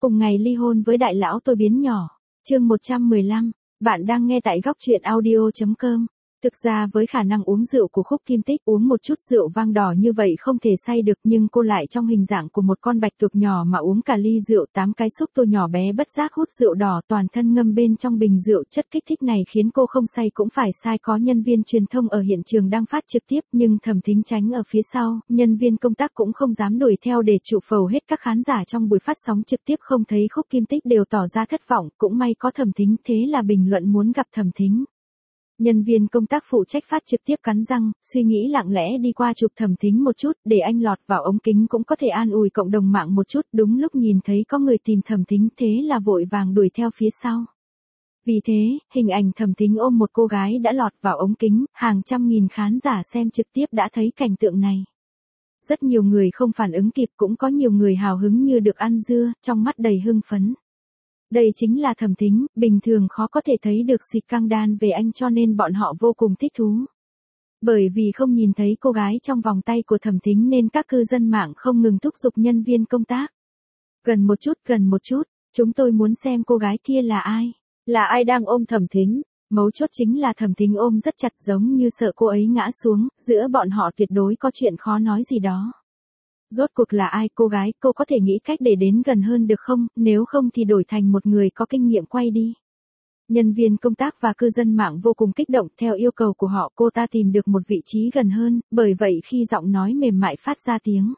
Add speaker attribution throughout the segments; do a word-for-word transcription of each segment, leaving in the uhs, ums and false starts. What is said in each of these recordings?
Speaker 1: Cùng ngày ly hôn với đại lão tôi biến nhỏ. Chương một trăm mười lăm, bạn đang nghe tại góc truyện audio chấm com. Thực ra với khả năng uống rượu của Khúc Kim Tích, uống một chút rượu vang đỏ như vậy không thể say được, nhưng cô lại trong hình dạng của một con bạch tuộc nhỏ mà uống cả ly rượu tám cái xúc tô nhỏ bé bất giác hút rượu đỏ toàn thân ngâm bên trong bình rượu. Chất kích thích này khiến cô không say cũng phải sai. Có nhân viên truyền thông ở hiện trường đang phát trực tiếp, nhưng Thẩm Thính tránh ở phía sau, nhân viên công tác cũng không dám đuổi theo để trụ phầu hết các khán giả trong buổi phát sóng trực tiếp không thấy Khúc Kim Tích đều tỏ ra thất vọng, cũng may có Thẩm Thính, thế là bình luận muốn gặp Thẩm Thính. Nhân viên công tác phụ trách phát trực tiếp cắn răng, suy nghĩ lặng lẽ đi qua chụp Thẩm Thính một chút, để anh lọt vào ống kính cũng có thể an ủi cộng đồng mạng một chút. Đúng lúc nhìn thấy có người tìm Thẩm Thính, thế là vội vàng đuổi theo phía sau. Vì thế, hình ảnh Thẩm Thính ôm một cô gái đã lọt vào ống kính, hàng trăm nghìn khán giả xem trực tiếp đã thấy cảnh tượng này. Rất nhiều người không phản ứng kịp, cũng có nhiều người hào hứng như được ăn dưa, trong mắt đầy hưng phấn. Đây chính là Thẩm Thính, bình thường khó có thể thấy được xịt căng đan về anh, cho nên bọn họ vô cùng thích thú. Bởi vì không nhìn thấy cô gái trong vòng tay của Thẩm Thính nên các cư dân mạng không ngừng thúc giục nhân viên công tác. Gần một chút, gần một chút, chúng tôi muốn xem cô gái kia là ai, là ai đang ôm Thẩm Thính. Mấu chốt chính là Thẩm Thính ôm rất chặt, giống như sợ cô ấy ngã xuống, giữa bọn họ tuyệt đối có chuyện khó nói gì đó. Rốt cuộc là ai cô gái, cô có thể nghĩ cách để đến gần hơn được không, nếu không thì đổi thành một người có kinh nghiệm quay đi. Nhân viên công tác và cư dân mạng vô cùng kích động, theo yêu cầu của họ cô ta tìm được một vị trí gần hơn, bởi vậy khi giọng nói mềm mại phát ra tiếng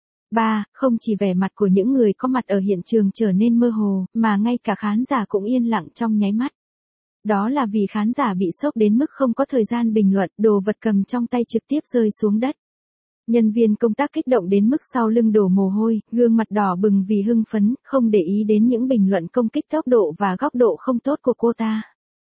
Speaker 1: ba, không chỉ vẻ mặt của những người có mặt ở hiện trường trở nên mơ hồ, mà ngay cả khán giả cũng yên lặng trong nháy mắt. Đó là vì khán giả bị sốc đến mức không có thời gian bình luận, đồ vật cầm trong tay trực tiếp rơi xuống đất. Nhân viên công tác kích động đến mức sau lưng đổ mồ hôi, gương mặt đỏ bừng vì hưng phấn, không để ý đến những bình luận công kích tốc độ và góc độ không tốt của cô ta.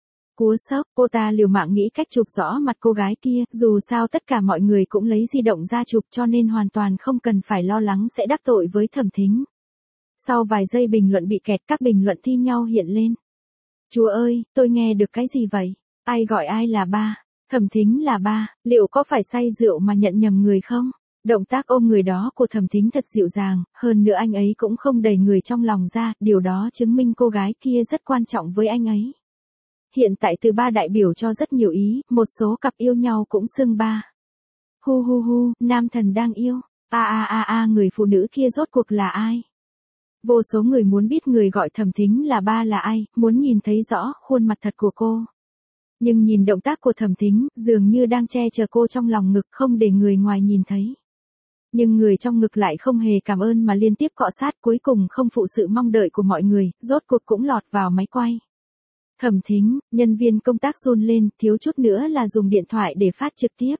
Speaker 1: Cú sốc, cô ta liều mạng nghĩ cách chụp rõ mặt cô gái kia, dù sao tất cả mọi người cũng lấy di động ra chụp cho nên hoàn toàn không cần phải lo lắng sẽ đắc tội với Thẩm Thính. Sau vài giây bình luận bị kẹt, các bình luận thi nhau hiện lên. Chúa ơi, tôi nghe được cái gì vậy? Ai gọi ai là ba? Thẩm Thính là ba, liệu có phải say rượu mà nhận nhầm người không? Động tác ôm người đó của Thẩm Thính thật dịu dàng, hơn nữa anh ấy cũng không đẩy người trong lòng ra, điều đó chứng minh cô gái kia rất quan trọng với anh ấy. Hiện tại từ ba đại biểu cho rất nhiều ý, một số cặp yêu nhau cũng xưng ba. Hu hu hu, nam thần đang yêu, a a a a người phụ nữ kia rốt cuộc là ai? Vô số người muốn biết người gọi Thẩm Thính là ba là ai, muốn nhìn thấy rõ khuôn mặt thật của cô. Nhưng nhìn động tác của Thẩm Thính, dường như đang che chở cô trong lòng ngực, không để người ngoài nhìn thấy. Nhưng người trong ngực lại không hề cảm ơn mà liên tiếp cọ sát, cuối cùng không phụ sự mong đợi của mọi người, rốt cuộc cũng lọt vào máy quay. Thẩm Thính, nhân viên công tác run lên, thiếu chút nữa là dùng điện thoại để phát trực tiếp.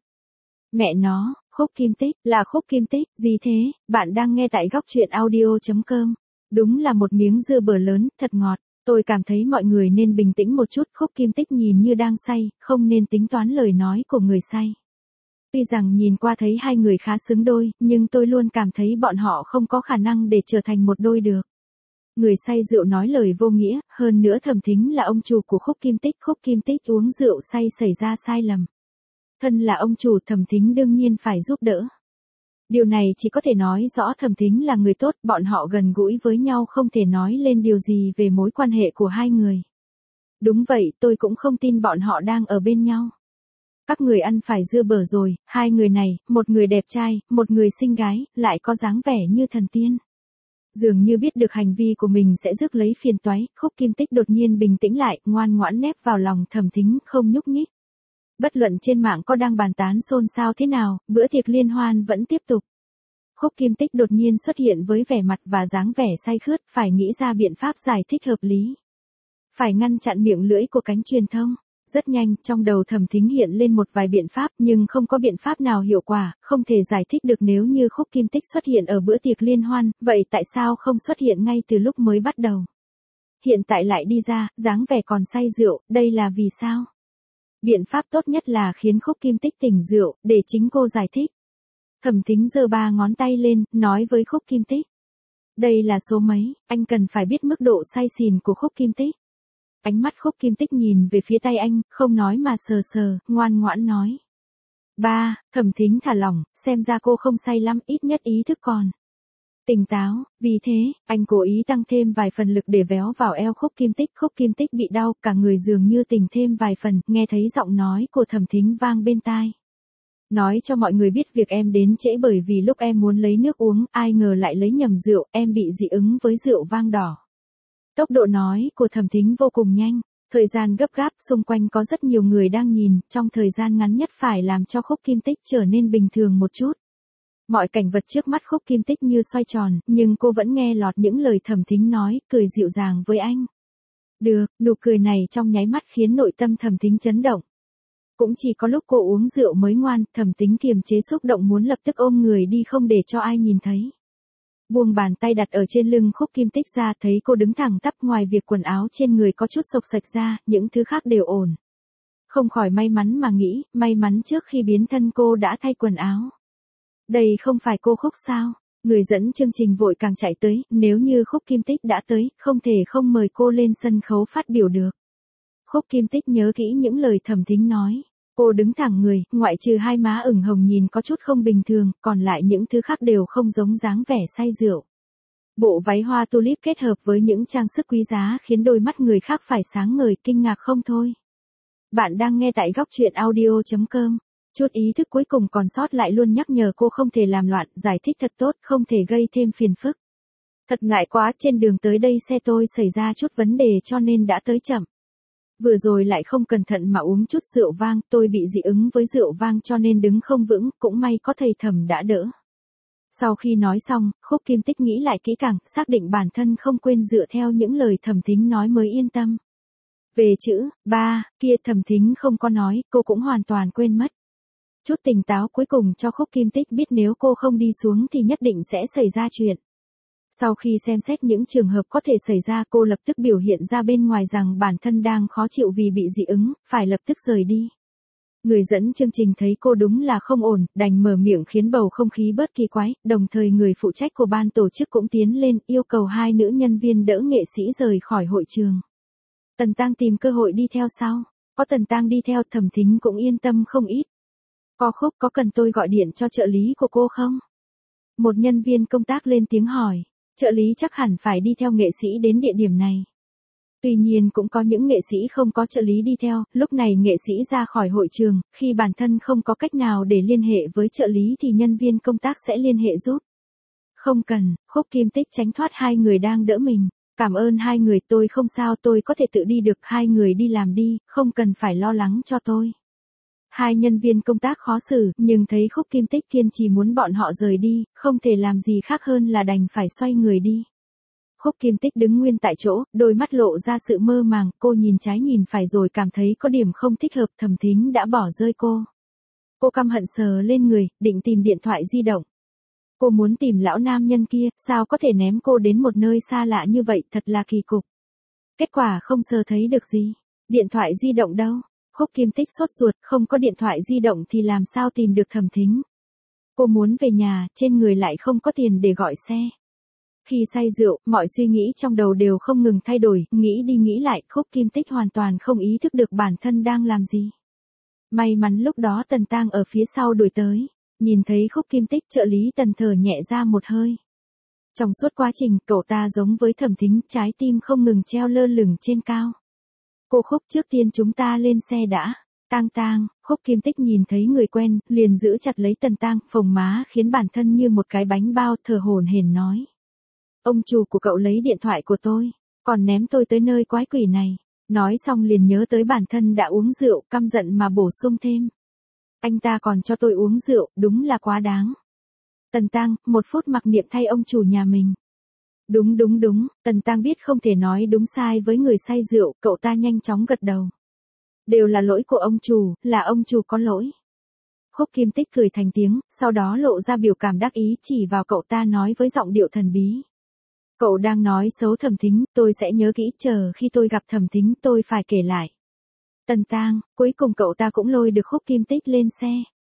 Speaker 1: Mẹ nó, Khúc Kim Tích, là Khúc Kim Tích, gì thế? Bạn đang nghe tại góc truyện audio chấm com. Đúng là một miếng dưa bở lớn, thật ngọt. Tôi cảm thấy mọi người nên bình tĩnh một chút, Khúc Kim Tích nhìn như đang say, không nên tính toán lời nói của người say. Tuy rằng nhìn qua thấy hai người khá xứng đôi, nhưng tôi luôn cảm thấy bọn họ không có khả năng để trở thành một đôi được. Người say rượu nói lời vô nghĩa, hơn nữa Thẩm Thính là ông chủ của Khúc Kim Tích, Khúc Kim Tích uống rượu say xảy ra sai lầm. Thân là ông chủ, Thẩm Thính đương nhiên phải giúp đỡ. Điều này chỉ có thể nói rõ Thẩm Thính là người tốt, bọn họ gần gũi với nhau không thể nói lên điều gì về mối quan hệ của hai người. Đúng vậy, tôi cũng không tin bọn họ đang ở bên nhau. Các người ăn phải dưa bở rồi, hai người này, một người đẹp trai, một người xinh gái, lại có dáng vẻ như thần tiên. Dường như biết được hành vi của mình sẽ rước lấy phiền toái, Khúc Kim Tích đột nhiên bình tĩnh lại, ngoan ngoãn nép vào lòng Thẩm Thính không nhúc nhích. Bất luận trên mạng có đang bàn tán xôn xao thế nào, bữa tiệc liên hoan vẫn tiếp tục. Khúc Kim Tích đột nhiên xuất hiện với vẻ mặt và dáng vẻ say khướt, phải nghĩ ra biện pháp giải thích hợp lý. Phải ngăn chặn miệng lưỡi của cánh truyền thông. Rất nhanh, trong đầu Thẩm Thính hiện lên một vài biện pháp, nhưng không có biện pháp nào hiệu quả, không thể giải thích được. Nếu như Khúc Kim Tích xuất hiện ở bữa tiệc liên hoan, vậy tại sao không xuất hiện ngay từ lúc mới bắt đầu? Hiện tại lại đi ra, dáng vẻ còn say rượu, đây là vì sao? Biện pháp tốt nhất là khiến Khúc Kim Tích tỉnh rượu, để chính cô giải thích. Thẩm Thính giơ ba ngón tay lên, nói với Khúc Kim Tích. Đây là số mấy, anh cần phải biết mức độ say xỉn của Khúc Kim Tích. Ánh mắt Khúc Kim Tích nhìn về phía tay anh, không nói mà sờ sờ, ngoan ngoãn nói. Ba, Thẩm Thính thả lỏng, xem ra cô không say lắm, ít nhất ý thức còn. Tỉnh táo, vì thế, anh cố ý tăng thêm vài phần lực để véo vào eo Khúc Kim Tích. Khúc Kim Tích bị đau, cả người dường như tỉnh thêm vài phần, nghe thấy giọng nói của Thẩm Thính vang bên tai. Nói cho mọi người biết việc em đến trễ bởi vì lúc em muốn lấy nước uống, ai ngờ lại lấy nhầm rượu, em bị dị ứng với rượu vang đỏ. Tốc độ nói của Thẩm Thính vô cùng nhanh, thời gian gấp gáp, xung quanh có rất nhiều người đang nhìn, trong thời gian ngắn nhất phải làm cho Khúc Kim Tích trở nên bình thường một chút. Mọi cảnh vật trước mắt Khúc Kim Tích như xoay tròn, nhưng cô vẫn nghe lọt những lời Thẩm Thính nói, cười dịu dàng với anh. Được, nụ cười này trong nháy mắt khiến nội tâm Thẩm Thính chấn động. Cũng chỉ có lúc cô uống rượu mới ngoan, Thẩm Thính kiềm chế xúc động muốn lập tức ôm người đi không để cho ai nhìn thấy. Buông bàn tay đặt ở trên lưng Khúc Kim Tích ra, thấy cô đứng thẳng tắp, ngoài việc quần áo trên người có chút xộc xệch ra, những thứ khác đều ổn. Không khỏi may mắn mà nghĩ, may mắn trước khi biến thân cô đã thay quần áo. Đây không phải cô Khúc sao? Người dẫn chương trình vội càng chạy tới, nếu như Khúc Kim Tích đã tới, không thể không mời cô lên sân khấu phát biểu được. Khúc Kim Tích nhớ kỹ những lời Thẩm Thính nói. Cô đứng thẳng người, ngoại trừ hai má ửng hồng nhìn có chút không bình thường, còn lại những thứ khác đều không giống dáng vẻ say rượu. Bộ váy hoa tulip kết hợp với những trang sức quý giá khiến đôi mắt người khác phải sáng ngời, kinh ngạc không thôi. Bạn đang nghe tại góc truyện audio chấm com. Chút ý thức cuối cùng còn sót lại luôn nhắc nhở cô không thể làm loạn, giải thích thật tốt, không thể gây thêm phiền phức. Thật ngại quá, trên đường tới đây xe tôi xảy ra chút vấn đề cho nên đã tới chậm. Vừa rồi lại không cẩn thận mà uống chút rượu vang, tôi bị dị ứng với rượu vang cho nên đứng không vững, cũng may có thầy Thẩm đã đỡ. Sau khi nói xong, Khúc Kim Tích nghĩ lại kỹ càng, xác định bản thân không quên dựa theo những lời Thẩm Thính nói mới yên tâm. Về chữ ba kia Thẩm Thính không có nói, cô cũng hoàn toàn quên mất. Chút tỉnh táo cuối cùng cho Khúc Kim Tích biết nếu cô không đi xuống thì nhất định sẽ xảy ra chuyện. Sau khi xem xét những trường hợp có thể xảy ra, cô lập tức biểu hiện ra bên ngoài rằng bản thân đang khó chịu vì bị dị ứng, phải lập tức rời đi. Người dẫn chương trình thấy cô đúng là không ổn, đành mở miệng khiến bầu không khí bớt kỳ quái, đồng thời người phụ trách của ban tổ chức cũng tiến lên yêu cầu hai nữ nhân viên đỡ nghệ sĩ rời khỏi hội trường. Tần Tang tìm cơ hội đi theo sau, có Tần Tang đi theo Thẩm Thính cũng yên tâm không ít. Có Khúc, có cần tôi gọi điện cho trợ lý của cô không? Một nhân viên công tác lên tiếng hỏi. Trợ lý chắc hẳn phải đi theo nghệ sĩ đến địa điểm này. Tuy nhiên cũng có những nghệ sĩ không có trợ lý đi theo, lúc này nghệ sĩ ra khỏi hội trường, khi bản thân không có cách nào để liên hệ với trợ lý thì nhân viên công tác sẽ liên hệ giúp. Không cần, Khúc Kim Tích tránh thoát hai người đang đỡ mình. Cảm ơn hai người, tôi không sao, tôi có thể tự đi được, hai người đi làm đi, không cần phải lo lắng cho tôi. Hai nhân viên công tác khó xử, nhưng thấy Khúc Kim Tích kiên trì muốn bọn họ rời đi, không thể làm gì khác hơn là đành phải xoay người đi. Khúc Kim Tích đứng nguyên tại chỗ, đôi mắt lộ ra sự mơ màng, cô nhìn trái nhìn phải rồi cảm thấy có điểm không thích hợp. Thẩm Thính đã bỏ rơi cô. Cô căm hận sờ lên người, định tìm điện thoại di động. Cô muốn tìm lão nam nhân kia, sao có thể ném cô đến một nơi xa lạ như vậy, thật là kỳ cục. Kết quả không sờ thấy được gì. Điện thoại di động đâu? Khúc Kim Tích sốt ruột, không có điện thoại di động thì làm sao tìm được Thẩm Thính. Cô muốn về nhà, trên người lại không có tiền để gọi xe. Khi say rượu, mọi suy nghĩ trong đầu đều không ngừng thay đổi, nghĩ đi nghĩ lại, Khúc Kim Tích hoàn toàn không ý thức được bản thân đang làm gì. May mắn lúc đó Tần Tang ở phía sau đuổi tới, nhìn thấy Khúc Kim Tích, trợ lý Tần thở nhẹ ra một hơi. Trong suốt quá trình, cậu ta giống với Thẩm Thính, trái tim không ngừng treo lơ lửng trên cao. Cô Khúc, trước tiên chúng ta lên xe đã. Tang Tang, Khúc Kim Tích nhìn thấy người quen, liền giữ chặt lấy Tần Tang, phồng má khiến bản thân như một cái bánh bao, thở hổn hển nói. Ông chủ của cậu lấy điện thoại của tôi, còn ném tôi tới nơi quái quỷ này. Nói xong liền nhớ tới bản thân đã uống rượu, căm giận mà bổ sung thêm. Anh ta còn cho tôi uống rượu, đúng là quá đáng. Tần Tang, một phút mặc niệm thay ông chủ nhà mình. Đúng đúng đúng, Tần Tang biết không thể nói đúng sai với người say rượu, cậu ta nhanh chóng gật đầu. Đều là lỗi của ông chủ, là ông chủ có lỗi. Khúc Kim Tích cười thành tiếng, sau đó lộ ra biểu cảm đắc ý chỉ vào cậu ta nói với giọng điệu thần bí. Cậu đang nói xấu Thẩm Thính, tôi sẽ nhớ kỹ, chờ khi tôi gặp Thẩm Thính tôi phải kể lại. Tần Tang, cuối cùng cậu ta cũng lôi được Khúc Kim Tích lên xe.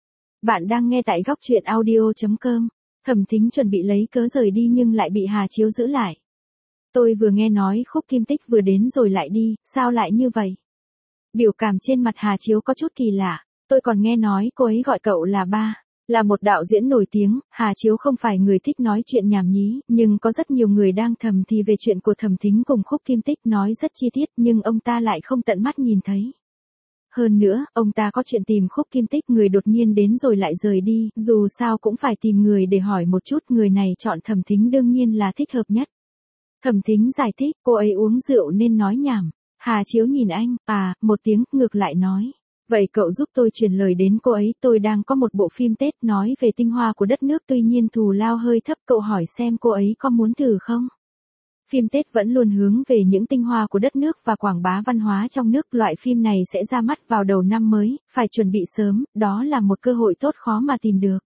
Speaker 1: Bạn đang nghe tại góc truyện audio chấm com. Thẩm Thính chuẩn bị lấy cớ rời đi nhưng lại bị Hà Chiếu giữ lại. Tôi vừa nghe nói Khúc Kim Tích vừa đến rồi lại đi, sao lại như vậy? Biểu cảm trên mặt Hà Chiếu có chút kỳ lạ, tôi còn nghe nói cô ấy gọi cậu là ba. Là một đạo diễn nổi tiếng, Hà Chiếu không phải người thích nói chuyện nhảm nhí, nhưng có rất nhiều người đang thầm thì về chuyện của Thẩm Thính cùng Khúc Kim Tích nói rất chi tiết nhưng ông ta lại không tận mắt nhìn thấy. Hơn nữa, ông ta có chuyện tìm Khúc Kim Tích người đột nhiên đến rồi lại rời đi, dù sao cũng phải tìm người để hỏi một chút, người này chọn Thẩm Thính đương nhiên là thích hợp nhất. Thẩm Thính giải thích, cô ấy uống rượu nên nói nhảm. Hà Chiếu nhìn anh, à, một tiếng, ngược lại nói. Vậy cậu giúp tôi truyền lời đến cô ấy, tôi đang có một bộ phim Tết nói về tinh hoa của đất nước tuy nhiên thù lao hơi thấp, cậu hỏi xem cô ấy có muốn thử không? Phim Tết vẫn luôn hướng về những tinh hoa của đất nước và quảng bá văn hóa trong nước, loại phim này sẽ ra mắt vào đầu năm mới, phải chuẩn bị sớm, đó là một cơ hội tốt khó mà tìm được.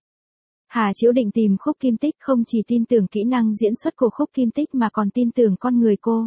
Speaker 1: Hà Chiếu định tìm Khúc Kim Tích không chỉ tin tưởng kỹ năng diễn xuất của Khúc Kim Tích mà còn tin tưởng con người cô.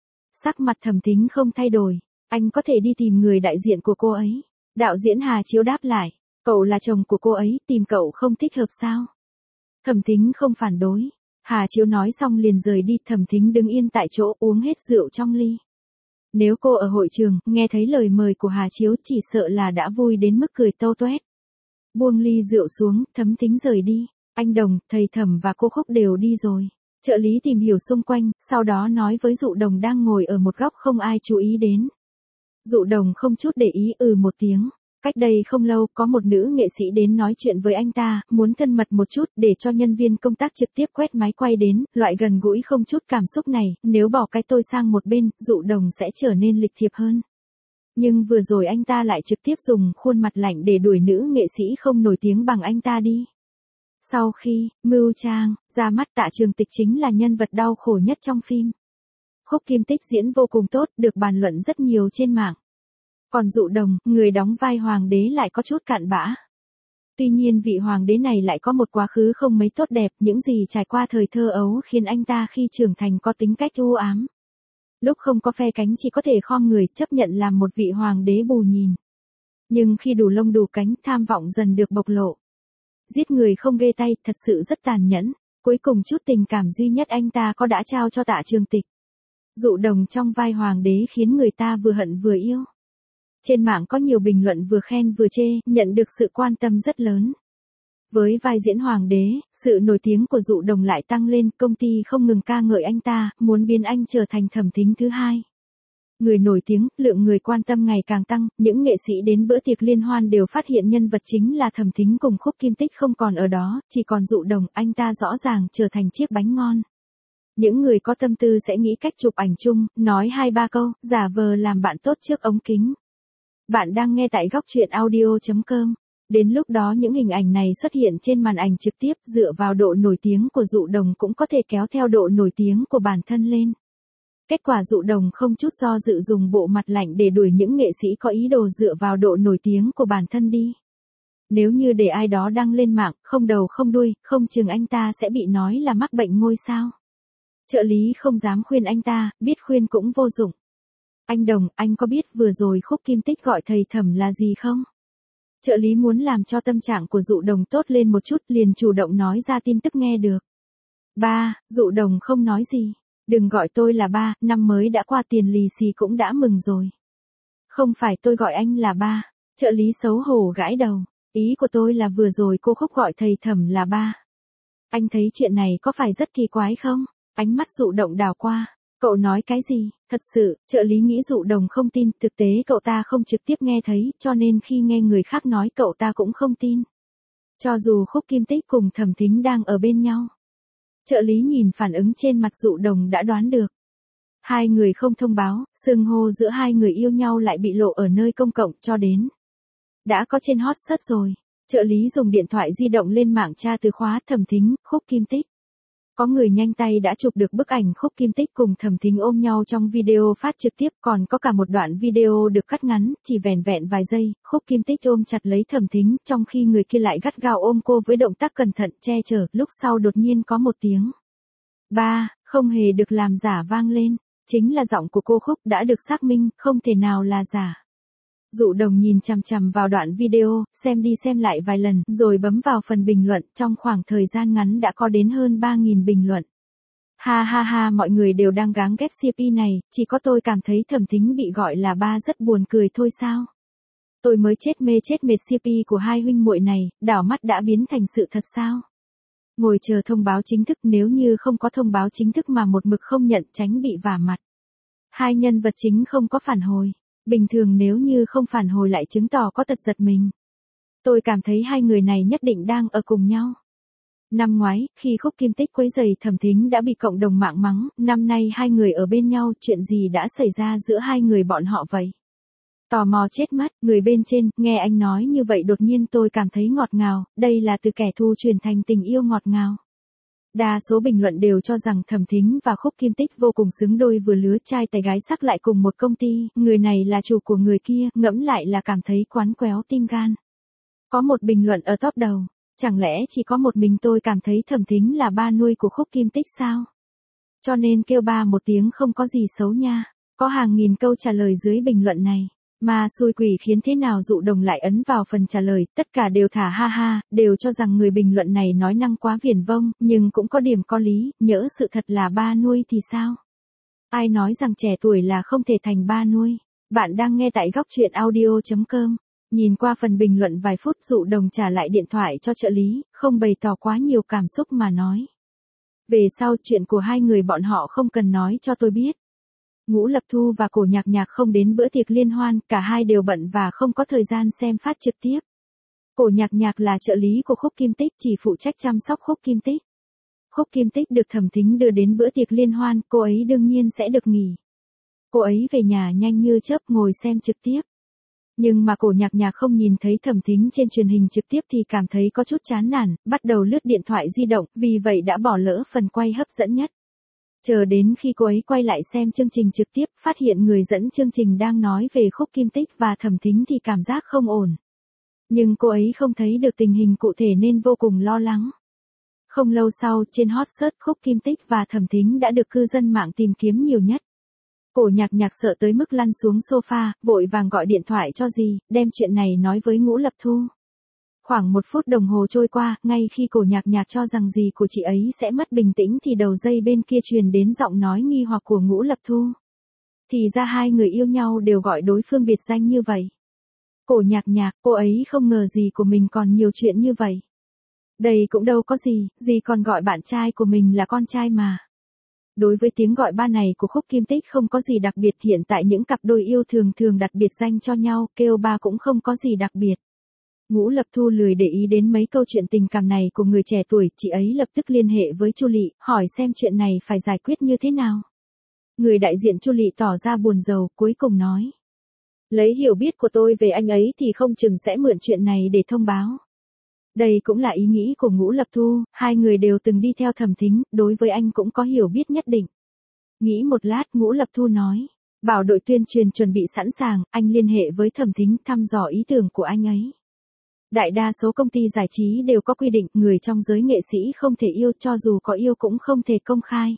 Speaker 1: Sắc mặt Thẩm Thính không thay đổi, anh có thể đi tìm người đại diện của cô ấy. Đạo diễn Hà Chiếu đáp lại, cậu là chồng của cô ấy, tìm cậu không thích hợp sao? Thẩm Thính không phản đối. Hà Chiếu nói xong liền rời đi, Thẩm Thính đứng yên tại chỗ uống hết rượu trong ly. Nếu cô ở hội trường, nghe thấy lời mời của Hà Chiếu chỉ sợ là đã vui đến mức cười tâu toét. Buông ly rượu xuống, Thẩm Thính rời đi. Anh Đồng, thầy Thẩm và cô Khúc đều đi rồi. Trợ lý tìm hiểu xung quanh, sau đó nói với Dụ Đồng đang ngồi ở một góc không ai chú ý đến. Dụ Đồng không chút để ý ừ một tiếng. Cách đây không lâu, có một nữ nghệ sĩ đến nói chuyện với anh ta, muốn thân mật một chút để cho nhân viên công tác trực tiếp quét máy quay đến, loại gần gũi không chút cảm xúc này, nếu bỏ cái tôi sang một bên, Dụ Đồng sẽ trở nên lịch thiệp hơn. Nhưng vừa rồi anh ta lại trực tiếp dùng khuôn mặt lạnh để đuổi nữ nghệ sĩ không nổi tiếng bằng anh ta đi. Sau khi, Mưu Trang, ra mắt, Tạ Trường Tịch chính là nhân vật đau khổ nhất trong phim. Khúc Kim Tích diễn vô cùng tốt, được bàn luận rất nhiều trên mạng. Còn Dụ Đồng, người đóng vai hoàng đế lại có chút cặn bã. Tuy nhiên vị hoàng đế này lại có một quá khứ không mấy tốt đẹp, những gì trải qua thời thơ ấu khiến anh ta khi trưởng thành có tính cách u ám. Lúc không có phe cánh chỉ có thể khom người chấp nhận làm một vị hoàng đế bù nhìn. Nhưng khi đủ lông đủ cánh, tham vọng dần được bộc lộ. Giết người không ghê tay, thật sự rất tàn nhẫn. Cuối cùng chút tình cảm duy nhất anh ta có đã trao cho Tạ Trường Tịch. Dụ Đồng trong vai hoàng đế khiến người ta vừa hận vừa yêu. Trên mạng có nhiều bình luận vừa khen vừa chê, nhận được sự quan tâm rất lớn. Với vai diễn hoàng đế, sự nổi tiếng của Dụ Đồng lại tăng lên, công ty không ngừng ca ngợi anh ta, muốn biến anh trở thành Thẩm Thính thứ hai. Người nổi tiếng, lượng người quan tâm ngày càng tăng, những nghệ sĩ đến bữa tiệc liên hoan đều phát hiện nhân vật chính là Thẩm Thính cùng Khúc Kim Tích không còn ở đó, chỉ còn Dụ Đồng, anh ta rõ ràng trở thành chiếc bánh ngon. Những người có tâm tư sẽ nghĩ cách chụp ảnh chung, nói hai ba câu, giả vờ làm bạn tốt trước ống kính. Bạn đang nghe tại góc truyện audio chấm com. Đến lúc đó những hình ảnh này xuất hiện trên màn ảnh trực tiếp, dựa vào độ nổi tiếng của Dụ Đồng cũng có thể kéo theo độ nổi tiếng của bản thân lên. Kết quả Dụ Đồng không chút do dự dùng bộ mặt lạnh để đuổi những nghệ sĩ có ý đồ dựa vào độ nổi tiếng của bản thân đi. Nếu như để ai đó đăng lên mạng, không đầu không đuôi, không chừng anh ta sẽ bị nói là mắc bệnh ngôi sao. Trợ lý không dám khuyên anh ta, biết khuyên cũng vô dụng. Anh Đồng, anh có biết vừa rồi Khúc Kim Tích gọi thầy Thẩm là gì không? Trợ lý muốn làm cho tâm trạng của Dụ Đồng tốt lên một chút liền chủ động nói ra tin tức nghe được. Ba, Dụ Đồng không nói gì. Đừng gọi tôi là ba, năm mới đã qua tiền lì xì cũng đã mừng rồi. Không phải tôi gọi anh là ba. Trợ lý xấu hổ gãi đầu. Ý của tôi là vừa rồi cô Khúc gọi thầy Thẩm là ba. Anh thấy chuyện này có phải rất kỳ quái không? Ánh mắt Dụ Động đảo qua. Cậu nói cái gì? Thật sự, trợ lý nghĩ Dụ Đồng không tin, thực tế cậu ta không trực tiếp nghe thấy, cho nên khi nghe người khác nói cậu ta cũng không tin. Cho dù Khúc Kim Tích cùng Thẩm Thính đang ở bên nhau. Trợ lý nhìn phản ứng trên mặt Dụ Đồng đã đoán được. Hai người không thông báo, xưng hô giữa hai người yêu nhau lại bị lộ ở nơi công cộng cho đến. Đã có trên hot search rồi. Trợ lý dùng điện thoại di động lên mạng tra từ khóa Thẩm Thính, Khúc Kim Tích. Có người nhanh tay đã chụp được bức ảnh Khúc Kim Tích cùng Thẩm Thính ôm nhau trong video phát trực tiếp, còn có cả một đoạn video được cắt ngắn, chỉ vẻn vẹn vài giây, Khúc Kim Tích ôm chặt lấy Thẩm Thính, trong khi người kia lại gắt gao ôm cô với động tác cẩn thận, che chở, lúc sau đột nhiên có một tiếng. Ba, không hề được làm giả vang lên, chính là giọng của cô Khúc đã được xác minh, không thể nào là giả. Dụ Đồng nhìn chằm chằm vào đoạn video, xem đi xem lại vài lần, rồi bấm vào phần bình luận, trong khoảng thời gian ngắn đã có đến hơn ba nghìn bình luận. Ha ha ha, mọi người đều đang gắng ghép xê pê này, chỉ có tôi cảm thấy Thẩm Thính bị gọi là ba rất buồn cười thôi sao. Tôi mới chết mê chết mệt xê pê của hai huynh muội này, đảo mắt đã biến thành sự thật sao? Ngồi chờ thông báo chính thức, nếu như không có thông báo chính thức mà một mực không nhận, tránh bị vả mặt. Hai nhân vật chính không có phản hồi. Bình thường nếu như không phản hồi lại chứng tỏ có tật giật mình. Tôi cảm thấy hai người này nhất định đang ở cùng nhau. Năm ngoái, khi Khúc Kim Tích quấy rầy Thẩm Thính đã bị cộng đồng mạng mắng, năm nay hai người ở bên nhau, chuyện gì đã xảy ra giữa hai người bọn họ vậy? Tò mò chết mất, người bên trên, nghe anh nói như vậy đột nhiên tôi cảm thấy ngọt ngào, đây là từ kẻ thù chuyển thành tình yêu ngọt ngào. Đa số bình luận đều cho rằng Thẩm Thính và Khúc Kim Tích vô cùng xứng đôi, vừa lứa trai tài gái sắc lại cùng một công ty, người này là chủ của người kia, ngẫm lại là cảm thấy quán quéo tim gan. Có một bình luận ở top đầu, chẳng lẽ chỉ có một mình tôi cảm thấy Thẩm Thính là ba nuôi của Khúc Kim Tích sao? Cho nên kêu ba một tiếng không có gì xấu nha. Có hàng nghìn câu trả lời dưới bình luận này. Mà xui quỷ khiến thế nào dụ đồng lại ấn vào phần trả lời, tất cả đều thả ha ha, đều cho rằng người bình luận này nói năng quá viển vông, nhưng cũng có điểm có lý, nhỡ sự thật là ba nuôi thì sao? Ai nói rằng trẻ tuổi là không thể thành ba nuôi? Bạn đang nghe tại góc truyện audio chấm com. Nhìn qua phần bình luận vài phút, dụ đồng trả lại điện thoại cho trợ lý, không bày tỏ quá nhiều cảm xúc mà nói. Về sau chuyện của hai người bọn họ không cần nói cho tôi biết. Ngũ Lập Thu và Cổ Nhạc Nhạc không đến bữa tiệc liên hoan, cả hai đều bận và không có thời gian xem phát trực tiếp. Cổ Nhạc Nhạc là trợ lý của Khúc Kim Tích, chỉ phụ trách chăm sóc Khúc Kim Tích. Khúc Kim Tích được Thẩm Thính đưa đến bữa tiệc liên hoan, cô ấy đương nhiên sẽ được nghỉ. Cô ấy về nhà nhanh như chớp ngồi xem trực tiếp. Nhưng mà Cổ Nhạc Nhạc không nhìn thấy Thẩm Thính trên truyền hình trực tiếp thì cảm thấy có chút chán nản, bắt đầu lướt điện thoại di động, vì vậy đã bỏ lỡ phần quay hấp dẫn nhất. Chờ đến khi cô ấy quay lại xem chương trình trực tiếp, phát hiện người dẫn chương trình đang nói về Khúc Kim Tích và Thẩm Thính thì cảm giác không ổn. Nhưng cô ấy không thấy được tình hình cụ thể nên vô cùng lo lắng. Không lâu sau, trên hot search Khúc Kim Tích và Thẩm Thính đã được cư dân mạng tìm kiếm nhiều nhất. Cổ Nhạc Nhạc sợ tới mức lăn xuống sofa, vội vàng gọi điện thoại cho dì, đem chuyện này nói với Ngũ Lập Thu. Khoảng một phút đồng hồ trôi qua, ngay khi Cổ Nhạc Nhạc cho rằng dì của chị ấy sẽ mất bình tĩnh thì đầu dây bên kia truyền đến giọng nói nghi hoặc của Ngũ Lập Thu. Thì ra hai người yêu nhau đều gọi đối phương biệt danh như vậy. Cổ Nhạc Nhạc, cô ấy không ngờ dì của mình còn nhiều chuyện như vậy. Đây cũng đâu có gì, dì còn gọi bạn trai của mình là con trai mà. Đối với tiếng gọi ba này của Khúc Kim Tích không có gì đặc biệt, hiện tại những cặp đôi yêu thường thường đặt biệt danh cho nhau, kêu ba cũng không có gì đặc biệt. Ngũ Lập Thu lười để ý đến mấy câu chuyện tình cảm này của người trẻ tuổi, chị ấy lập tức liên hệ với Chu Lị, hỏi xem chuyện này phải giải quyết như thế nào. Người đại diện Chu Lị tỏ ra buồn rầu, cuối cùng nói. Lấy hiểu biết của tôi về anh ấy thì không chừng sẽ mượn chuyện này để thông báo. Đây cũng là ý nghĩ của Ngũ Lập Thu, hai người đều từng đi theo Thẩm Thính, đối với anh cũng có hiểu biết nhất định. Nghĩ một lát, Ngũ Lập Thu nói. Bảo đội tuyên truyền chuẩn bị sẵn sàng, anh liên hệ với Thẩm Thính thăm dò ý tưởng của anh ấy. Đại đa số công ty giải trí đều có quy định, người trong giới nghệ sĩ không thể yêu, cho dù có yêu cũng không thể công khai.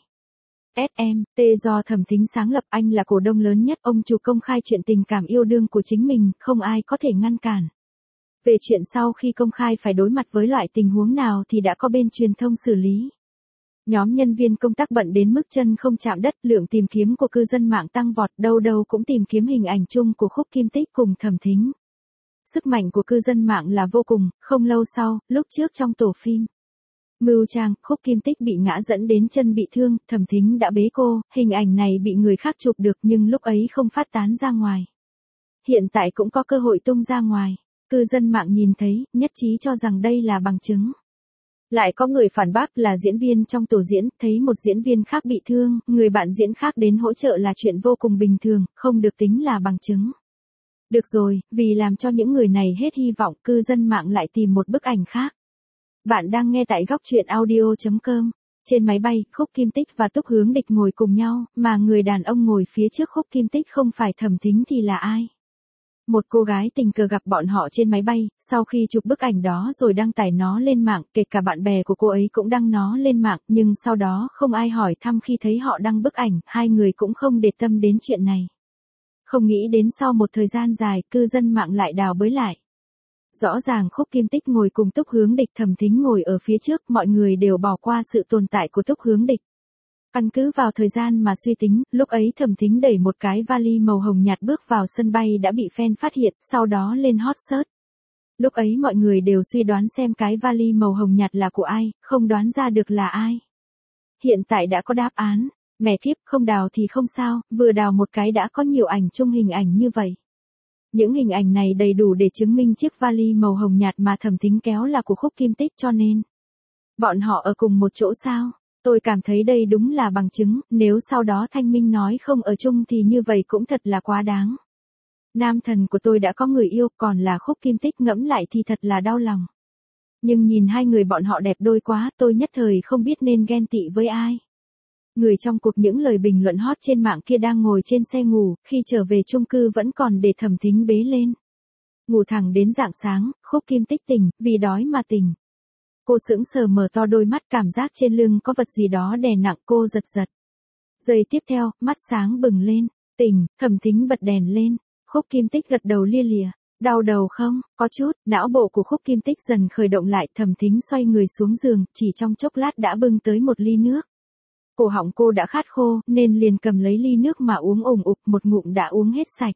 Speaker 1: ét em tê do Thẩm Thính sáng lập, anh là cổ đông lớn nhất, ông chủ công khai chuyện tình cảm yêu đương của chính mình, không ai có thể ngăn cản. Về chuyện sau khi công khai phải đối mặt với loại tình huống nào thì đã có bên truyền thông xử lý. Nhóm nhân viên công tác bận đến mức chân không chạm đất, lượng tìm kiếm của cư dân mạng tăng vọt, đâu đâu cũng tìm kiếm hình ảnh chung của Khúc Kim Tích cùng Thẩm Thính. Sức mạnh của cư dân mạng là vô cùng, không lâu sau, lúc trước trong tổ phim Mưu Trang, Khúc Kim Tích bị ngã dẫn đến chân bị thương, Thẩm Thính đã bế cô, hình ảnh này bị người khác chụp được nhưng lúc ấy không phát tán ra ngoài. Hiện tại cũng có cơ hội tung ra ngoài, cư dân mạng nhìn thấy, nhất trí cho rằng đây là bằng chứng. Lại có người phản bác là diễn viên trong tổ diễn, thấy một diễn viên khác bị thương, người bạn diễn khác đến hỗ trợ là chuyện vô cùng bình thường, không được tính là bằng chứng. Được rồi, vì làm cho những người này hết hy vọng, cư dân mạng lại tìm một bức ảnh khác. Bạn đang nghe tại góc truyện audio chấm com. Trên máy bay, Khúc Kim Tích và Túc Hướng Địch ngồi cùng nhau, mà người đàn ông ngồi phía trước Khúc Kim Tích không phải Thẩm Thính thì là ai? Một cô gái tình cờ gặp bọn họ trên máy bay, sau khi chụp bức ảnh đó rồi đăng tải nó lên mạng, kể cả bạn bè của cô ấy cũng đăng nó lên mạng, nhưng sau đó không ai hỏi thăm khi thấy họ đăng bức ảnh, hai người cũng không để tâm đến chuyện này. Không nghĩ đến sau một thời gian dài, cư dân mạng lại đào bới lại. Rõ ràng Khúc Kim Tích ngồi cùng Túc Hướng Địch, Thẩm Thính ngồi ở phía trước, mọi người đều bỏ qua sự tồn tại của Túc Hướng Địch. Căn cứ vào thời gian mà suy tính, lúc ấy Thẩm Thính đẩy một cái vali màu hồng nhạt bước vào sân bay đã bị fan phát hiện, sau đó lên hot search. Lúc ấy mọi người đều suy đoán xem cái vali màu hồng nhạt là của ai, không đoán ra được là ai. Hiện tại đã có đáp án, mẹ kiếp không đào thì không sao, vừa đào một cái đã có nhiều ảnh chung hình ảnh như vậy. Những hình ảnh này đầy đủ để chứng minh chiếc vali màu hồng nhạt mà Thẩm Thính kéo là của Khúc Kim Tích cho nên. Bọn họ ở cùng một chỗ sao? Tôi cảm thấy đây đúng là bằng chứng, nếu sau đó Thanh Minh nói không ở chung thì như vậy cũng thật là quá đáng. Nam thần của tôi đã có người yêu, còn là Khúc Kim Tích ngẫm lại thì thật là đau lòng. Nhưng nhìn hai người bọn họ đẹp đôi quá, tôi nhất thời không biết nên ghen tị với ai. Người trong cuộc những lời bình luận hot trên mạng kia đang ngồi trên xe ngủ, khi trở về chung cư vẫn còn để Thẩm Thính bế lên. Ngủ thẳng đến rạng sáng, Khúc Kim Tích tỉnh, vì đói mà tỉnh. Cô sững sờ mở to đôi mắt, cảm giác trên lưng có vật gì đó đè nặng, cô giật giật. Giây tiếp theo, mắt sáng bừng lên, tỉnh, Thẩm Thính bật đèn lên, Khúc Kim Tích gật đầu lia lịa. Đau đầu không? Có chút, não bộ của Khúc Kim Tích dần khởi động lại, Thẩm Thính xoay người xuống giường, chỉ trong chốc lát đã bưng tới một ly nước. Cổ họng cô đã khát khô, nên liền cầm lấy ly nước mà uống ủng ục, một ngụm đã uống hết sạch.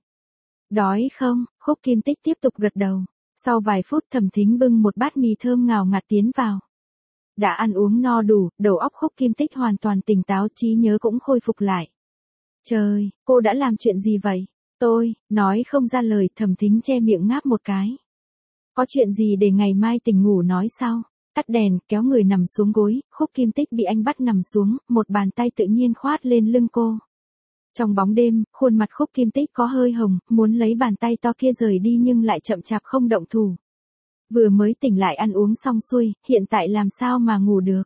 Speaker 1: Đói không? Khúc Kim Tích tiếp tục gật đầu. Sau vài phút Thẩm Thính bưng một bát mì thơm ngào ngạt tiến vào. Đã ăn uống no đủ, đầu óc Khúc Kim Tích hoàn toàn tỉnh táo, trí nhớ cũng khôi phục lại. Trời, cô đã làm chuyện gì vậy? Tôi, nói không ra lời, Thẩm Thính che miệng ngáp một cái. Có chuyện gì để ngày mai tỉnh ngủ nói sau. Tắt đèn, kéo người nằm xuống gối, Khúc Kim Tích bị anh bắt nằm xuống, một bàn tay tự nhiên khoát lên lưng cô. Trong bóng đêm, khuôn mặt Khúc Kim Tích có hơi hồng, muốn lấy bàn tay to kia rời đi nhưng lại chậm chạp không động thủ. Vừa mới tỉnh lại ăn uống xong xuôi, hiện tại làm sao mà ngủ được.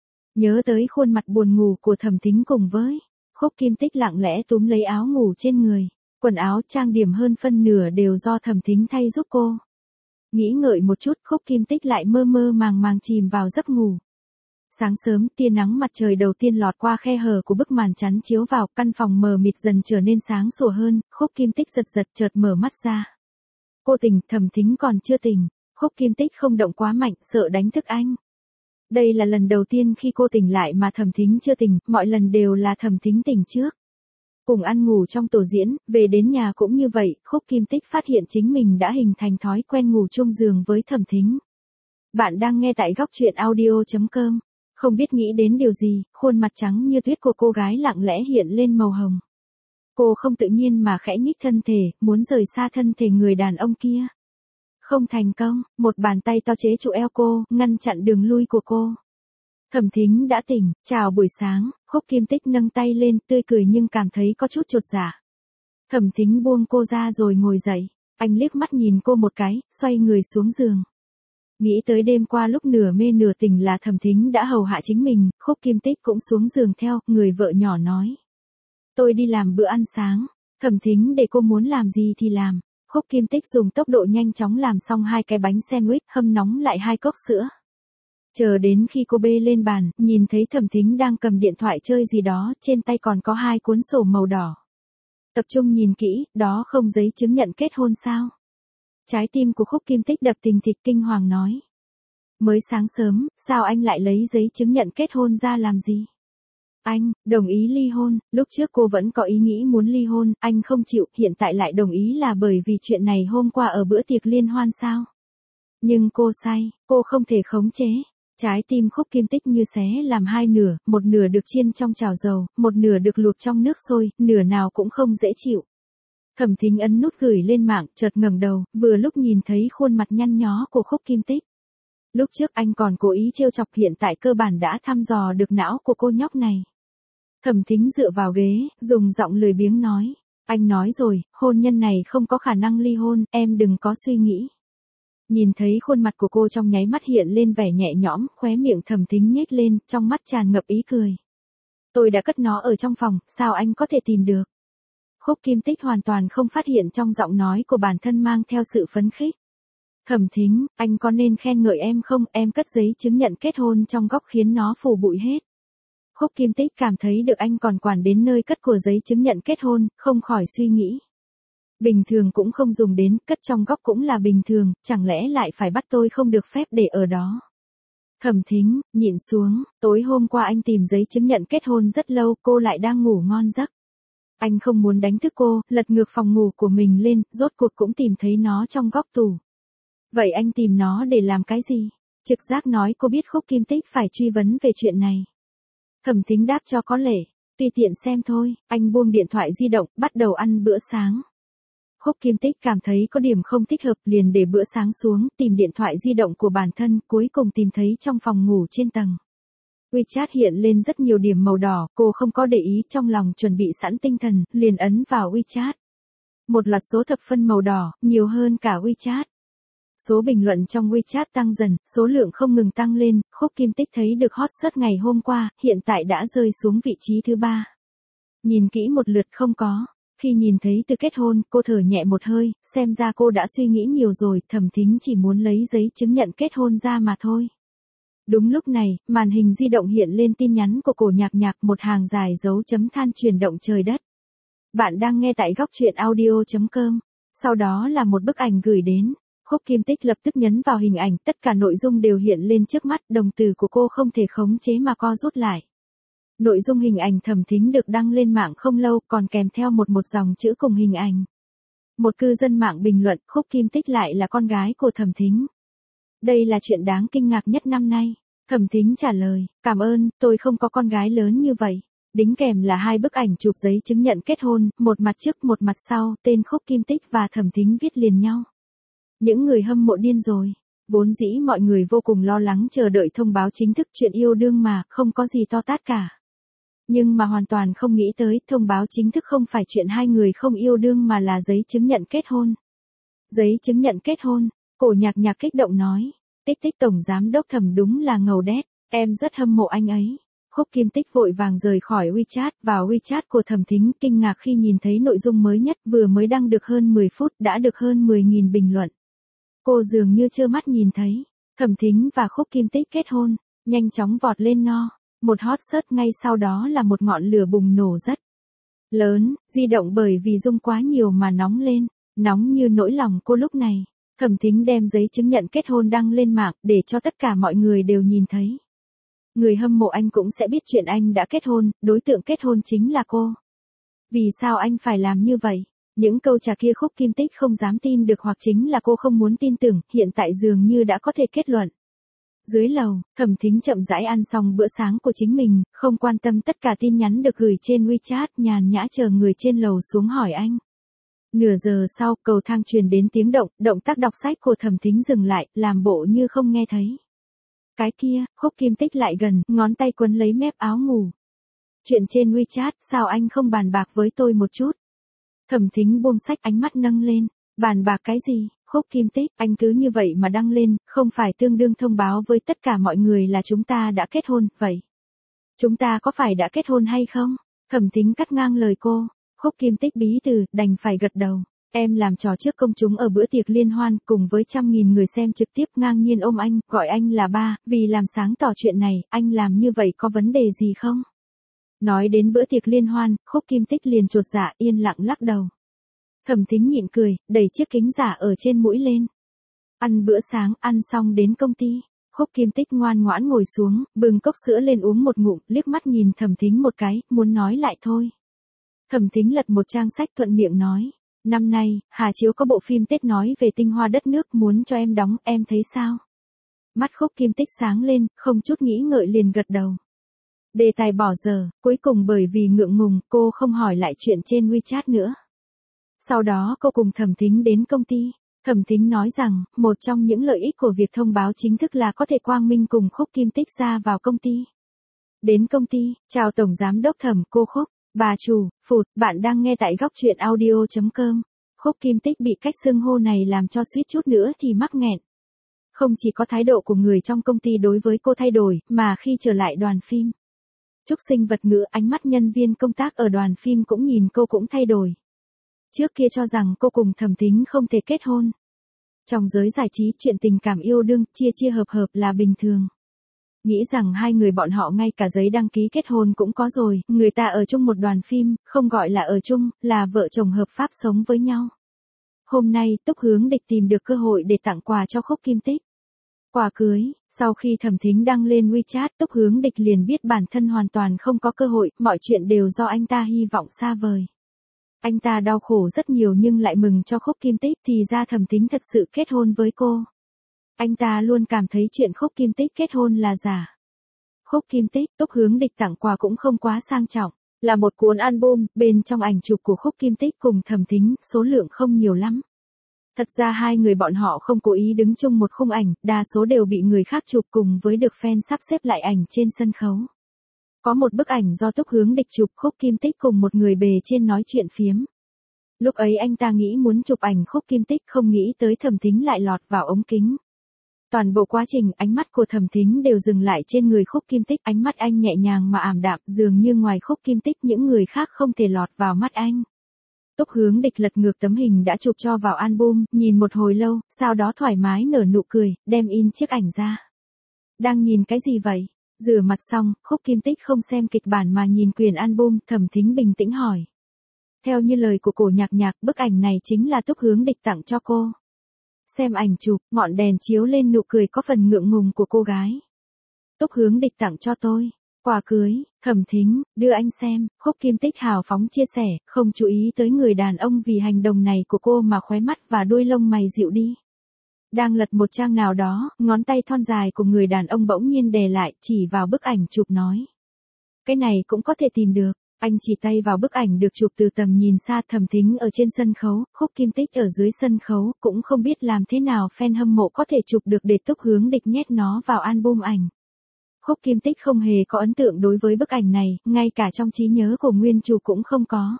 Speaker 1: Nhớ tới khuôn mặt buồn ngủ của Thẩm Thính cùng với, Khúc Kim Tích lặng lẽ túm lấy áo ngủ trên người, quần áo trang điểm hơn phân nửa đều do Thẩm Thính thay giúp cô. Nghĩ ngợi một chút, Khúc Kim Tích lại mơ mơ màng màng chìm vào giấc ngủ. Sáng sớm, tia nắng mặt trời đầu tiên lọt qua khe hở của bức màn chắn chiếu vào, căn phòng mờ mịt dần trở nên sáng sủa hơn, Khúc Kim Tích giật giật chợt mở mắt ra. Cô tỉnh, Thẩm Thính còn chưa tỉnh, Khúc Kim Tích không động quá mạnh, sợ đánh thức anh. Đây là lần đầu tiên khi cô tỉnh lại mà Thẩm Thính chưa tỉnh, mọi lần đều là Thẩm Thính tỉnh trước. Cùng ăn ngủ trong tổ diễn, về đến nhà cũng như vậy, Khúc Kim Tích phát hiện chính mình đã hình thành thói quen ngủ chung giường với Thẩm Thính. Bạn đang nghe tại góc truyện audio chấm com. Không biết nghĩ đến điều gì, khuôn mặt trắng như tuyết của cô gái lặng lẽ hiện lên màu hồng. Cô không tự nhiên mà khẽ nhích thân thể, muốn rời xa thân thể người đàn ông kia. Không thành công, một bàn tay to chế trụ eo cô, ngăn chặn đường lui của cô. Thẩm Thính đã tỉnh, chào buổi sáng, Khúc Kim Tích nâng tay lên, tươi cười nhưng cảm thấy có chút chột dạ. Thẩm Thính buông cô ra rồi ngồi dậy, anh liếc mắt nhìn cô một cái, xoay người xuống giường. Nghĩ tới đêm qua lúc nửa mê nửa tỉnh là Thẩm Thính đã hầu hạ chính mình, Khúc Kim Tích cũng xuống giường theo, người vợ nhỏ nói. Tôi đi làm bữa ăn sáng, Thẩm Thính để cô muốn làm gì thì làm. Khúc Kim Tích dùng tốc độ nhanh chóng làm xong hai cái bánh sandwich, hâm nóng lại hai cốc sữa. Chờ đến khi cô bê lên bàn, nhìn thấy Thẩm Thính đang cầm điện thoại chơi gì đó, trên tay còn có hai cuốn sổ màu đỏ. Tập trung nhìn kỹ, đó không giấy chứng nhận kết hôn sao? Trái tim của Khúc Kim Tích đập thình thịch, kinh hoàng nói. Mới sáng sớm, sao anh lại lấy giấy chứng nhận kết hôn ra làm gì? Anh, đồng ý ly hôn, lúc trước cô vẫn có ý nghĩ muốn ly hôn, anh không chịu, hiện tại lại đồng ý là bởi vì chuyện này hôm qua ở bữa tiệc liên hoan sao? Nhưng cô sai, cô không thể khống chế. Trái tim Khúc Kim Tích như xé làm hai nửa, một nửa được chiên trong chảo dầu, một nửa được luộc trong nước sôi, nửa nào cũng không dễ chịu. Thẩm Thính ấn nút gửi lên mạng, chợt ngẩng đầu, vừa lúc nhìn thấy khuôn mặt nhăn nhó của Khúc Kim Tích. Lúc trước anh còn cố ý trêu chọc, hiện tại cơ bản đã thăm dò được não của cô nhóc này. Thẩm Thính dựa vào ghế, dùng giọng lười biếng nói. Anh nói rồi, hôn nhân này không có khả năng ly hôn, em đừng có suy nghĩ. Nhìn thấy khuôn mặt của cô trong nháy mắt hiện lên vẻ nhẹ nhõm, khóe miệng Thẩm Thính nhếch lên, trong mắt tràn ngập ý cười. Tôi đã cất nó ở trong phòng, sao anh có thể tìm được? Khúc Kim Tích hoàn toàn không phát hiện trong giọng nói của bản thân mang theo sự phấn khích. Thẩm Thính, anh có nên khen ngợi em không, em cất giấy chứng nhận kết hôn trong góc khiến nó phủ bụi hết. Khúc Kim Tích cảm thấy được anh còn quản đến nơi cất của giấy chứng nhận kết hôn, không khỏi suy nghĩ. Bình thường cũng không dùng đến, cất trong góc cũng là bình thường, chẳng lẽ lại phải bắt tôi không được phép để ở đó. Thẩm Thính, nhịn xuống, tối hôm qua anh tìm giấy chứng nhận kết hôn rất lâu, cô lại đang ngủ ngon giấc. Anh không muốn đánh thức cô, lật ngược phòng ngủ của mình lên, rốt cuộc cũng tìm thấy nó trong góc tủ. Vậy anh tìm nó để làm cái gì? Trực giác nói cô biết Khúc Kim Tích phải truy vấn về chuyện này. Thẩm Thính đáp cho có lệ, tùy tiện xem thôi, anh buông điện thoại di động, bắt đầu ăn bữa sáng. Khúc Kim Tích cảm thấy có điểm không thích hợp liền để bữa sáng xuống, tìm điện thoại di động của bản thân, cuối cùng tìm thấy trong phòng ngủ trên tầng. WeChat hiện lên rất nhiều điểm màu đỏ, cô không có để ý, trong lòng chuẩn bị sẵn tinh thần, liền ấn vào WeChat. Một loạt số thập phân màu đỏ, nhiều hơn cả WeChat. Số bình luận trong WeChat tăng dần, số lượng không ngừng tăng lên, Khúc Kim Tích thấy được hot search ngày hôm qua, hiện tại đã rơi xuống vị trí thứ ba. Nhìn kỹ một lượt không có. Khi nhìn thấy từ kết hôn, cô thở nhẹ một hơi, xem ra cô đã suy nghĩ nhiều rồi, Thẩm Thính chỉ muốn lấy giấy chứng nhận kết hôn ra mà thôi. Đúng lúc này, màn hình di động hiện lên tin nhắn của Cổ Nhạc Nhạc, một hàng dài dấu chấm than chuyển động trời đất. Bạn đang nghe tại góc truyện audio chấm com. Sau đó là một bức ảnh gửi đến. Khúc Kim Tích lập tức nhấn vào hình ảnh, tất cả nội dung đều hiện lên trước mắt, đồng tử của cô không thể khống chế mà co rút lại. Nội dung hình ảnh Thẩm Thính được đăng lên mạng không lâu, còn kèm theo một một dòng chữ cùng hình ảnh. Một cư dân mạng bình luận, Khúc Kim Tích lại là con gái của Thẩm Thính. Đây là chuyện đáng kinh ngạc nhất năm nay. Thẩm Thính trả lời, cảm ơn, tôi không có con gái lớn như vậy. Đính kèm là hai bức ảnh chụp giấy chứng nhận kết hôn, một mặt trước một mặt sau, tên Khúc Kim Tích và Thẩm Thính viết liền nhau. Những người hâm mộ điên rồi. Vốn dĩ mọi người vô cùng lo lắng chờ đợi thông báo chính thức, chuyện yêu đương mà, không có gì to tát cả. Nhưng mà hoàn toàn không nghĩ tới, thông báo chính thức không phải chuyện hai người không yêu đương mà là giấy chứng nhận kết hôn. Giấy chứng nhận kết hôn, Cổ Nhạc Nhạc kích động nói, Tích Tích tổng giám đốc Thẩm đúng là ngầu đét, em rất hâm mộ anh ấy. Khúc Kim Tích vội vàng rời khỏi WeChat, vào WeChat của Thẩm Thính, kinh ngạc khi nhìn thấy nội dung mới nhất, vừa mới đăng được hơn mười phút đã được hơn mười nghìn bình luận. Cô dường như trơ mắt nhìn thấy, Thẩm Thính và Khúc Kim Tích kết hôn, nhanh chóng vọt lên no. Một hot search ngay sau đó là một ngọn lửa bùng nổ rất lớn, di động bởi vì dung quá nhiều mà nóng lên, nóng như nỗi lòng cô lúc này. Thẩm Thính đem giấy chứng nhận kết hôn đăng lên mạng để cho tất cả mọi người đều nhìn thấy. Người hâm mộ anh cũng sẽ biết chuyện anh đã kết hôn, đối tượng kết hôn chính là cô. Vì sao anh phải làm như vậy? Những câu trả kia Khúc Kim Tích không dám tin được, hoặc chính là cô không muốn tin tưởng, hiện tại dường như đã có thể kết luận. Dưới lầu, Thẩm Thính chậm rãi ăn xong bữa sáng của chính mình, không quan tâm tất cả tin nhắn được gửi trên WeChat, nhàn nhã chờ người trên lầu xuống hỏi anh. Nửa giờ sau, cầu thang truyền đến tiếng động, động tác đọc sách của Thẩm Thính dừng lại, làm bộ như không nghe thấy. Cái kia, Khúc Kim Tích lại gần, ngón tay quấn lấy mép áo ngủ. Chuyện trên WeChat, sao anh không bàn bạc với tôi một chút? Thẩm Thính buông sách, ánh mắt nâng lên, bàn bạc cái gì? Khúc Kim Tích, anh cứ như vậy mà đăng lên, không phải tương đương thông báo với tất cả mọi người là chúng ta đã kết hôn, vậy? Chúng ta có phải đã kết hôn hay không? Thẩm Thính cắt ngang lời cô. Khúc Kim Tích bí từ, đành phải gật đầu. Em làm trò trước công chúng ở bữa tiệc liên hoan, cùng với trăm nghìn người xem trực tiếp, ngang nhiên ôm anh, gọi anh là ba, vì làm sáng tỏ chuyện này, anh làm như vậy có vấn đề gì không? Nói đến bữa tiệc liên hoan, Khúc Kim Tích liền chột dạ, yên lặng lắc đầu. Thẩm Thính nhịn cười, đẩy chiếc kính giả ở trên mũi lên. Ăn bữa sáng, ăn xong đến công ty. Khúc Kim Tích ngoan ngoãn ngồi xuống, bưng cốc sữa lên uống một ngụm, liếc mắt nhìn Thẩm Thính một cái, muốn nói lại thôi. Thẩm Thính lật một trang sách thuận miệng nói, năm nay, Hà Chiếu có bộ phim Tết nói về tinh hoa đất nước, muốn cho em đóng, em thấy sao? Mắt Khúc Kim Tích sáng lên, không chút nghĩ ngợi liền gật đầu. Đề tài bỏ dở, cuối cùng bởi vì ngượng ngùng, cô không hỏi lại chuyện trên WeChat nữa. Sau đó cô cùng Thẩm Thính đến công ty. Thẩm Thính nói rằng, một trong những lợi ích của việc thông báo chính thức là có thể quang minh cùng Khúc Kim Tích ra vào công ty. Đến công ty, chào Tổng Giám đốc Thẩm, cô Khúc, bà chủ, phụt, bạn đang nghe tại góc truyện audio chấm com. Khúc Kim Tích bị cách xưng hô này làm cho suýt chút nữa thì mắc nghẹn. Không chỉ có thái độ của người trong công ty đối với cô thay đổi, mà khi trở lại đoàn phim. Trúc Sinh vật ngữ, ánh mắt nhân viên công tác ở đoàn phim cũng nhìn cô cũng thay đổi. Trước kia cho rằng cô cùng Thẩm Thính không thể kết hôn. Trong giới giải trí, chuyện tình cảm yêu đương, chia chia hợp hợp là bình thường. Nghĩ rằng hai người bọn họ ngay cả giấy đăng ký kết hôn cũng có rồi, người ta ở chung một đoàn phim, không gọi là ở chung, là vợ chồng hợp pháp sống với nhau. Hôm nay, Túc Hướng Địch tìm được cơ hội để tặng quà cho Khúc Kim Tích. Quà cưới, sau khi Thẩm Thính đăng lên WeChat, Túc Hướng Địch liền biết bản thân hoàn toàn không có cơ hội, mọi chuyện đều do anh ta hy vọng xa vời. Anh ta đau khổ rất nhiều nhưng lại mừng cho Khúc Kim Tích, thì ra Thẩm Thính thật sự kết hôn với cô. Anh ta luôn cảm thấy chuyện Khúc Kim Tích kết hôn là giả. Khúc Kim Tích, Túc Hướng Địch tặng quà cũng không quá sang trọng, là một cuốn album, bên trong ảnh chụp của Khúc Kim Tích cùng Thẩm Thính, số lượng không nhiều lắm. Thật ra hai người bọn họ không cố ý đứng chung một khung ảnh, đa số đều bị người khác chụp cùng với được fan sắp xếp lại ảnh trên sân khấu. Có một bức ảnh do Túc Hướng Địch chụp Khúc Kim Tích cùng một người bề trên nói chuyện phiếm. Lúc ấy anh ta nghĩ muốn chụp ảnh Khúc Kim Tích, không nghĩ tới Thẩm Thính lại lọt vào ống kính. Toàn bộ quá trình ánh mắt của Thẩm Thính đều dừng lại trên người Khúc Kim Tích, ánh mắt anh nhẹ nhàng mà ảm đạm, dường như ngoài Khúc Kim Tích những người khác không thể lọt vào mắt anh. Túc Hướng Địch lật ngược tấm hình đã chụp cho vào album, nhìn một hồi lâu, sau đó thoải mái nở nụ cười, đem in chiếc ảnh ra. Đang nhìn cái gì vậy? Rửa mặt xong, Khúc Kim Tích không xem kịch bản mà nhìn quyển album, Thẩm Thính bình tĩnh hỏi. Theo như lời của Cổ Nhạc Nhạc, bức ảnh này chính là Túc Hướng Địch tặng cho cô. Xem ảnh chụp, ngọn đèn chiếu lên nụ cười có phần ngượng ngùng của cô gái. Túc Hướng Địch tặng cho tôi. Quà cưới, Thẩm Thính, đưa anh xem, Khúc Kim Tích hào phóng chia sẻ, không chú ý tới người đàn ông vì hành động này của cô mà khóe mắt và đuôi lông mày dịu đi. Đang lật một trang nào đó, ngón tay thon dài của người đàn ông bỗng nhiên đè lại, chỉ vào bức ảnh chụp nói. Cái này cũng có thể tìm được. Anh chỉ tay vào bức ảnh được chụp từ tầm nhìn xa, Thẩm Thính ở trên sân khấu, Khúc Kim Tích ở dưới sân khấu, cũng không biết làm thế nào fan hâm mộ có thể chụp được để Túc Hướng Địch nhét nó vào album ảnh. Khúc Kim Tích không hề có ấn tượng đối với bức ảnh này, ngay cả trong trí nhớ của nguyên chủ cũng không có.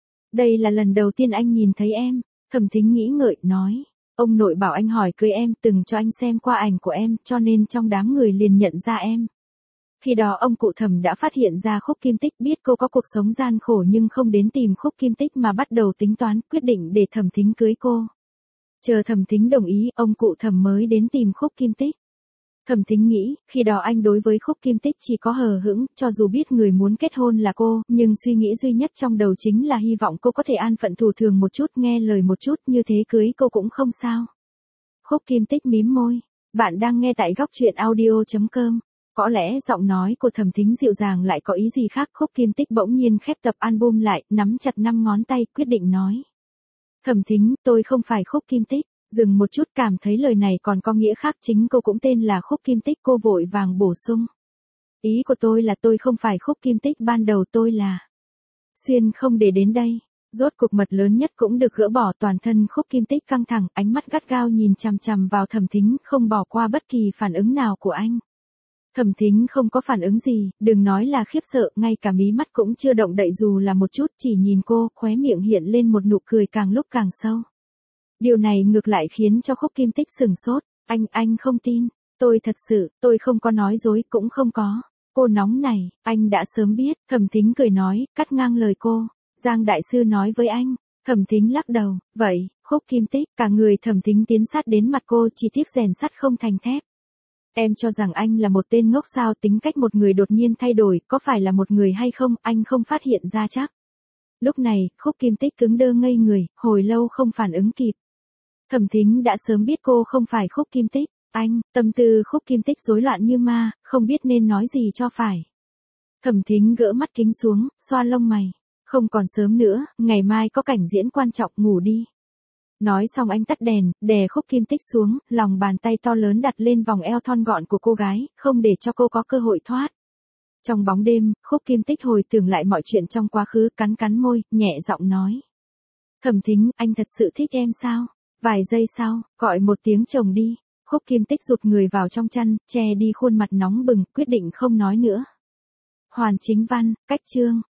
Speaker 1: Đây là lần đầu tiên anh nhìn thấy em, Thẩm Thính nghĩ ngợi, nói. Ông nội bảo anh hỏi cưới em, từng cho anh xem qua ảnh của em, cho nên trong đám người liền nhận ra em. Khi đó ông cụ Thẩm đã phát hiện ra Khúc Kim Tích, biết cô có cuộc sống gian khổ nhưng không đến tìm Khúc Kim Tích mà bắt đầu tính toán, quyết định để Thẩm Thính cưới cô. Chờ Thẩm Thính đồng ý, ông cụ Thẩm mới đến tìm Khúc Kim Tích. Thẩm Thính nghĩ, khi đó anh đối với Khúc Kim Tích chỉ có hờ hững, cho dù biết người muốn kết hôn là cô, nhưng suy nghĩ duy nhất trong đầu chính là hy vọng cô có thể an phận thủ thường một chút, nghe lời một chút, như thế cưới cô cũng không sao. Khúc Kim Tích mím môi. Bạn đang nghe tại góc truyện audio chấm com. Có lẽ giọng nói của Thẩm Thính dịu dàng lại có ý gì khác. Khúc Kim Tích bỗng nhiên khép tập album lại, nắm chặt năm ngón tay, quyết định nói. Thẩm Thính, tôi không phải Khúc Kim Tích. Dừng một chút, cảm thấy lời này còn có nghĩa khác, chính cô cũng tên là Khúc Kim Tích, cô vội vàng bổ sung. Ý của tôi là tôi không phải Khúc Kim Tích ban đầu, tôi là. Xuyên không để đến đây. Rốt cuộc mật lớn nhất cũng được gỡ bỏ, toàn thân Khúc Kim Tích căng thẳng, ánh mắt gắt gao nhìn chằm chằm vào Thẩm Thính, không bỏ qua bất kỳ phản ứng nào của anh. Thẩm Thính không có phản ứng gì, đừng nói là khiếp sợ, ngay cả mí mắt cũng chưa động đậy dù là một chút, chỉ nhìn cô, khóe miệng hiện lên một nụ cười càng lúc càng sâu. Điều này ngược lại khiến cho Khúc Kim Tích sửng sốt, anh, anh không tin, tôi thật sự, tôi không có nói dối, cũng không có. Cô nóng này, anh đã sớm biết, Thẩm Thính cười nói, cắt ngang lời cô. Giang đại sư nói với anh. Thẩm Thính lắc đầu, vậy, Khúc Kim Tích, cả người Thẩm Thính tiến sát đến mặt cô, chỉ tiếc rèn sắt không thành thép. Em cho rằng anh là một tên ngốc sao, tính cách một người đột nhiên thay đổi, có phải là một người hay không, anh không phát hiện ra chắc. Lúc này, Khúc Kim Tích cứng đơ ngây người, hồi lâu không phản ứng kịp. Thẩm Thính đã sớm biết cô không phải Khúc Kim Tích, anh, tâm tư Khúc Kim Tích rối loạn như ma, không biết nên nói gì cho phải. Thẩm Thính gỡ mắt kính xuống, xoa lông mày. Không còn sớm nữa, ngày mai có cảnh diễn quan trọng, ngủ đi. Nói xong anh tắt đèn, đè Khúc Kim Tích xuống, lòng bàn tay to lớn đặt lên vòng eo thon gọn của cô gái, không để cho cô có cơ hội thoát. Trong bóng đêm, Khúc Kim Tích hồi tưởng lại mọi chuyện trong quá khứ, cắn cắn môi, nhẹ giọng nói. Thẩm Thính, anh thật sự thích em sao? Vài giây sau, gọi một tiếng chồng đi. Khúc Kim Tích rụt người vào trong chăn, che đi khuôn mặt nóng bừng, quyết định không nói nữa. Hoàn Chính Văn, cách chương.